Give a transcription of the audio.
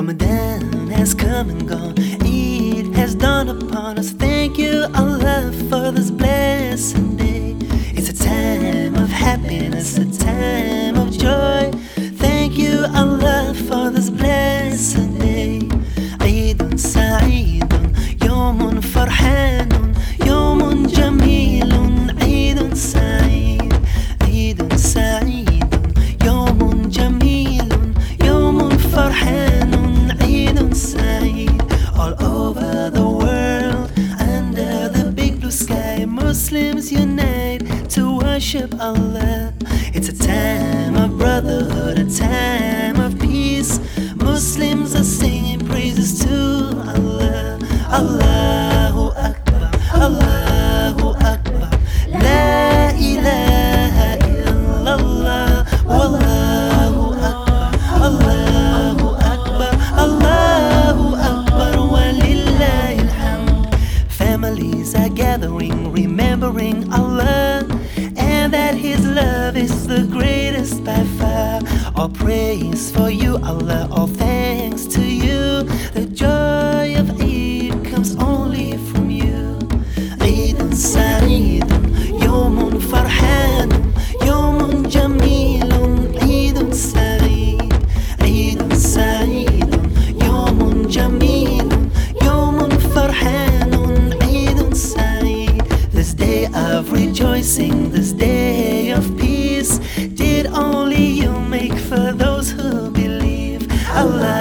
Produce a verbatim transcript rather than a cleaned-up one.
Ramadan has come and gone, Eid has dawned upon us. Thank you, Allah, for this blessed day. It's a time of happiness, a time of joy. Thank you, Allah, for this blessed day. Eidun Sa'idun, Yawmun Farhanun, Yawmun Jamilun. Eidun Sa'id, Eidun Sa'idun, Yawmun Jamilun, Yawmun Farhanun. Eidun Sa'id. All over the world, under the big blue sky, Muslims unite to worship Allah. It's a time of brotherhood, a time of peace. Muslims are singing praises to Allah. Allahu Akbar, Allahu Akbar, La ilaha illallah, Wallahu Akbar, Allahu Akbar, Allahu Akbar, Walillahil hamd. Families are gathering, remembering Allah, and that His love is the greatest by far. All praise for you, Allah, all thanks to you. The joy of Eid comes only from you. Eidun Sa'idun, Yawmun Farhanun, Yawmun Jamilun. Eidun Sa'id, Eidun Sa'idun, Yawmun Jamilun, Yawmun Farhanun. Eidun Sa'id. This day of rejoicing, this day of peace, did only you make for those who believe. Allah